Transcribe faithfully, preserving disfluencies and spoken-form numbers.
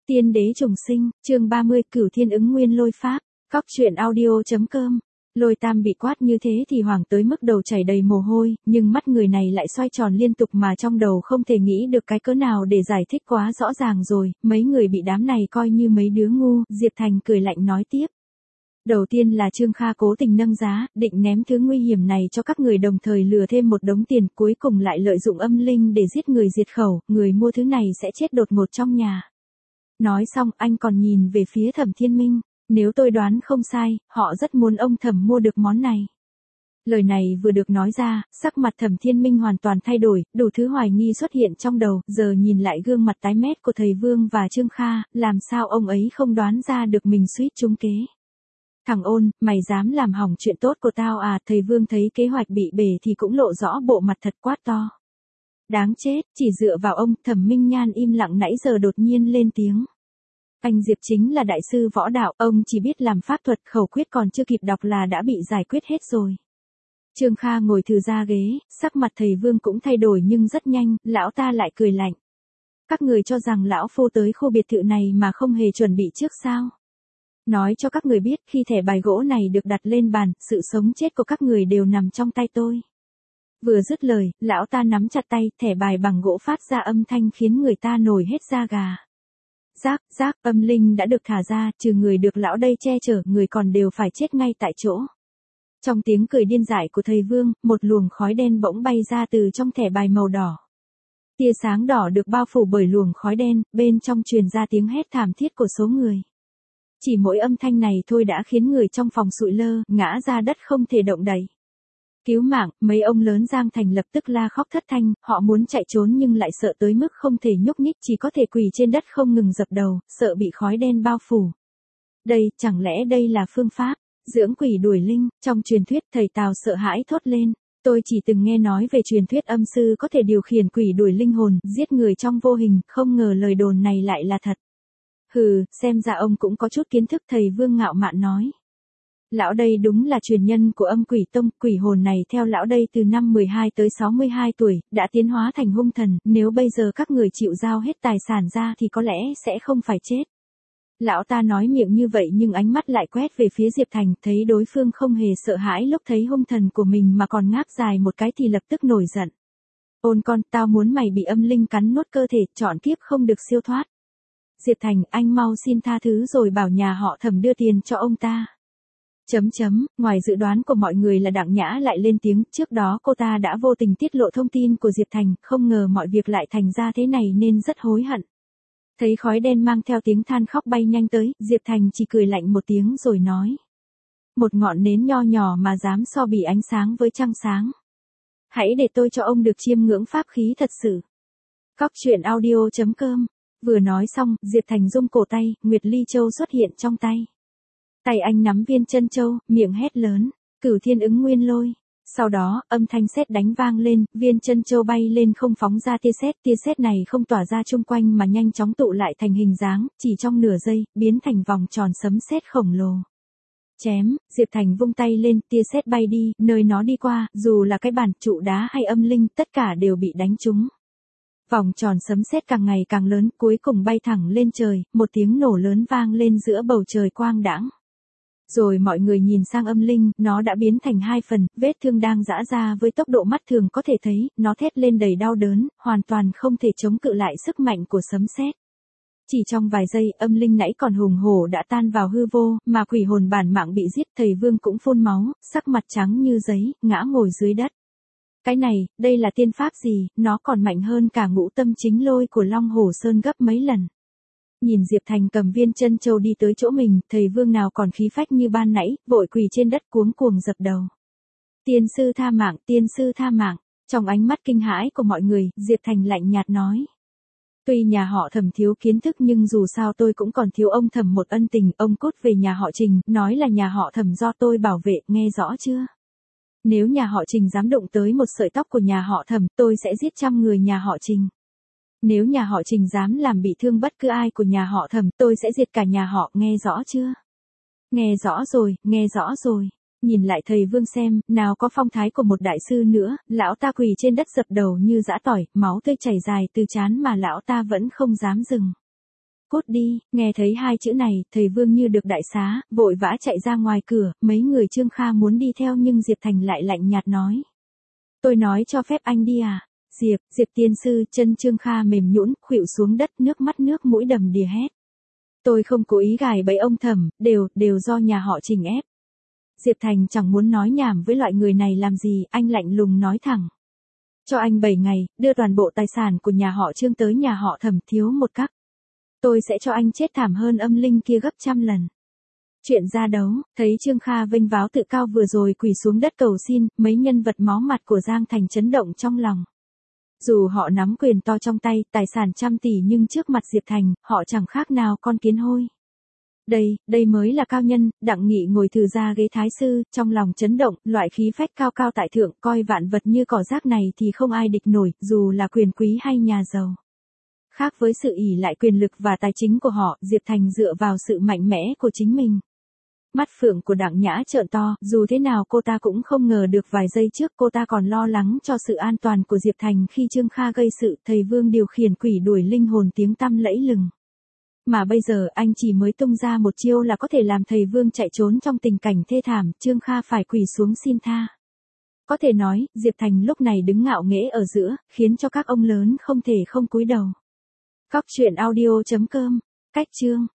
Tiên đế trùng sinh, chương ba mươi, Cửu Thiên ứng nguyên lôi pháp, Cóc truyện audio.com. Lôi Tam bị quát như thế thì hoảng tới mức đầu chảy đầy mồ hôi, nhưng mắt người này lại xoay tròn liên tục mà trong đầu không thể nghĩ được cái cớ nào để giải thích quá rõ ràng rồi, mấy người bị đám này coi như mấy đứa ngu, Diệp Thành cười lạnh nói tiếp. Đầu tiên là Trương Kha cố tình nâng giá, định ném thứ nguy hiểm này cho các người đồng thời lừa thêm một đống tiền, cuối cùng lại lợi dụng âm linh để giết người diệt khẩu, người mua thứ này sẽ chết đột ngột trong nhà. Nói xong anh còn nhìn về phía Thẩm Thiên Minh, nếu tôi đoán không sai, họ rất muốn ông Thẩm mua được món này. Lời này vừa được nói ra, sắc mặt Thẩm Thiên Minh hoàn toàn thay đổi, đủ thứ hoài nghi xuất hiện trong đầu, giờ nhìn lại gương mặt tái mét của thầy Vương và Trương Kha, làm sao ông ấy không đoán ra được mình suýt trúng kế. Thằng ôn, mày dám làm hỏng chuyện tốt của tao à, thầy Vương thấy kế hoạch bị bể thì cũng lộ rõ bộ mặt thật quát to. Đáng chết, chỉ dựa vào ông, Thẩm Minh Nhan im lặng nãy giờ đột nhiên lên tiếng. Anh Diệp chính là đại sư võ đạo, ông chỉ biết làm pháp thuật, khẩu quyết còn chưa kịp đọc là đã bị giải quyết hết rồi. Trương Kha ngồi thừ ra ghế, sắc mặt thầy Vương cũng thay đổi nhưng rất nhanh, lão ta lại cười lạnh. Các người cho rằng lão phu tới khu biệt thự này mà không hề chuẩn bị trước sao? Nói cho các người biết, khi thẻ bài gỗ này được đặt lên bàn, sự sống chết của các người đều nằm trong tay tôi. Vừa dứt lời, lão ta nắm chặt tay, thẻ bài bằng gỗ phát ra âm thanh khiến người ta nổi hết da gà. Rác, rác, âm linh đã được thả ra, trừ người được lão đây che chở, người còn đều phải chết ngay tại chỗ. Trong tiếng cười điên dại của thầy Vương, một luồng khói đen bỗng bay ra từ trong thẻ bài màu đỏ. Tia sáng đỏ được bao phủ bởi luồng khói đen, bên trong truyền ra tiếng hét thảm thiết của số người. Chỉ mỗi âm thanh này thôi đã khiến người trong phòng sụi lơ, ngã ra đất không thể động đậy. Cứu mạng, mấy ông lớn Giang Thành lập tức la khóc thất thanh, họ muốn chạy trốn nhưng lại sợ tới mức không thể nhúc nhích, chỉ có thể quỳ trên đất không ngừng dập đầu, sợ bị khói đen bao phủ. Đây, chẳng lẽ đây là phương pháp dưỡng quỷ đuổi linh? Trong truyền thuyết, thầy Tào sợ hãi thốt lên. Tôi chỉ từng nghe nói về truyền thuyết âm sư có thể điều khiển quỷ đuổi linh hồn, giết người trong vô hình, không ngờ lời đồn này lại là thật. Hừ, xem ra ông cũng có chút kiến thức, thầy Vương ngạo mạn nói. Lão đây đúng là truyền nhân của âm quỷ tông, quỷ hồn này theo lão đây từ năm mười hai tới sáu mươi hai tuổi, đã tiến hóa thành hung thần, nếu bây giờ các người chịu giao hết tài sản ra thì có lẽ sẽ không phải chết. Lão ta nói miệng như vậy nhưng ánh mắt lại quét về phía Diệp Thành, thấy đối phương không hề sợ hãi lúc thấy hung thần của mình mà còn ngáp dài một cái thì lập tức nổi giận. Ôn con, tao muốn mày bị âm linh cắn nuốt cơ thể, chọn kiếp không được siêu thoát. Diệp Thành, anh mau xin tha thứ rồi bảo nhà họ Thẩm đưa tiền cho ông ta. Chấm chấm, ngoài dự đoán của mọi người là Đặng Nhã lại lên tiếng, trước đó cô ta đã vô tình tiết lộ thông tin của Diệp Thành, không ngờ mọi việc lại thành ra thế này nên rất hối hận. Thấy khói đen mang theo tiếng than khóc bay nhanh tới, Diệp Thành chỉ cười lạnh một tiếng rồi nói. Một ngọn nến nho nhỏ mà dám so bì ánh sáng với trăng sáng. Hãy để tôi cho ông được chiêm ngưỡng pháp khí thật sự. Cóc truyện audio.com. Vừa nói xong, Diệp Thành rung cổ tay, Nguyệt Ly Châu xuất hiện trong tay. Tay anh nắm viên chân châu, miệng hét lớn, Cửu Thiên ứng nguyên lôi. Sau đó, âm thanh sét đánh vang lên, viên chân châu bay lên không phóng ra tia sét, tia sét này không tỏa ra chung quanh mà nhanh chóng tụ lại thành hình dáng, chỉ trong nửa giây, biến thành vòng tròn sấm sét khổng lồ. Chém, Diệp Thành vung tay lên, tia sét bay đi, nơi nó đi qua, dù là cái bàn, trụ đá hay âm linh, tất cả đều bị đánh trúng. Vòng tròn sấm sét càng ngày càng lớn, cuối cùng bay thẳng lên trời, một tiếng nổ lớn vang lên giữa bầu trời quang đãng. Rồi mọi người nhìn sang âm linh, nó đã biến thành hai phần, vết thương đang giã ra với tốc độ mắt thường có thể thấy, nó thét lên đầy đau đớn, hoàn toàn không thể chống cự lại sức mạnh của sấm sét. Chỉ trong vài giây, âm linh nãy còn hùng hổ đã tan vào hư vô, mà quỷ hồn bản mạng bị giết, thầy Vương cũng phun máu, sắc mặt trắng như giấy, ngã ngồi dưới đất. Cái này, đây là tiên pháp gì, nó còn mạnh hơn cả ngũ tâm chính lôi của Long Hổ Sơn gấp mấy lần. Nhìn Diệp Thành cầm viên chân châu đi tới chỗ mình, thầy Vương nào còn khí phách như ban nãy, vội quỳ trên đất cuống cuồng dập đầu. Tiên sư tha mạng, tiên sư tha mạng. Trong ánh mắt kinh hãi của mọi người, Diệp Thành lạnh nhạt nói. Tuy nhà họ Thẩm thiếu kiến thức nhưng dù sao tôi cũng còn thiếu ông Thẩm một ân tình, ông cút về nhà họ Trình, nói là nhà họ Thẩm do tôi bảo vệ, nghe rõ chưa? Nếu nhà họ Trình dám đụng tới một sợi tóc của nhà họ Thẩm, tôi sẽ giết trăm người nhà họ Trình. Nếu nhà họ Trình dám làm bị thương bất cứ ai của nhà họ Thẩm, tôi sẽ diệt cả nhà họ, nghe rõ chưa? Nghe rõ rồi, nghe rõ rồi. Nhìn lại thầy Vương xem, nào có phong thái của một đại sư nữa, lão ta quỳ trên đất dập đầu như giã tỏi, máu tươi chảy dài từ trán mà lão ta vẫn không dám dừng. Cút đi, nghe thấy hai chữ này, thầy Vương như được đại xá, vội vã chạy ra ngoài cửa, mấy người Trương Kha muốn đi theo nhưng Diệp Thành lại lạnh nhạt nói. Tôi nói cho phép anh đi à? Diệp, Diệp tiên sư, chân Trương Kha mềm nhũn, khuỵu xuống đất, nước mắt nước mũi đầm đìa hét. Tôi không cố ý gài bẫy ông Thẩm, đều, đều do nhà họ Trình ép. Diệp Thành chẳng muốn nói nhảm với loại người này làm gì, anh lạnh lùng nói thẳng. Cho anh bảy ngày, đưa toàn bộ tài sản của nhà họ Trương tới nhà họ Thẩm thiếu một cắc. Tôi sẽ cho anh chết thảm hơn âm linh kia gấp trăm lần. Chuyện ra đấu, thấy Trương Kha vênh váo tự cao vừa rồi quỳ xuống đất cầu xin, mấy nhân vật máu mặt của Giang Thành chấn động trong lòng. Dù họ nắm quyền to trong tay, tài sản trăm tỷ nhưng trước mặt Diệp Thành, họ chẳng khác nào con kiến hôi. Đây, đây mới là cao nhân, Đặng Nghị ngồi thừ ra ghế thái sư, trong lòng chấn động, loại khí phách cao cao tại thượng, coi vạn vật như cỏ rác này thì không ai địch nổi, dù là quyền quý hay nhà giàu. Khác với sự ỷ lại quyền lực và tài chính của họ, Diệp Thành dựa vào sự mạnh mẽ của chính mình. Mắt phượng của Đặng Nhã trợn to, dù thế nào cô ta cũng không ngờ được vài giây trước cô ta còn lo lắng cho sự an toàn của Diệp Thành khi Trương Kha gây sự, thầy Vương điều khiển quỷ đuổi linh hồn tiếng tăm lẫy lừng. Mà bây giờ anh chỉ mới tung ra một chiêu là có thể làm thầy Vương chạy trốn trong tình cảnh thê thảm, Trương Kha phải quỳ xuống xin tha. Có thể nói, Diệp Thành lúc này đứng ngạo nghễ ở giữa, khiến cho các ông lớn không thể không cúi đầu. Cóc truyện audio chấm com, cách chương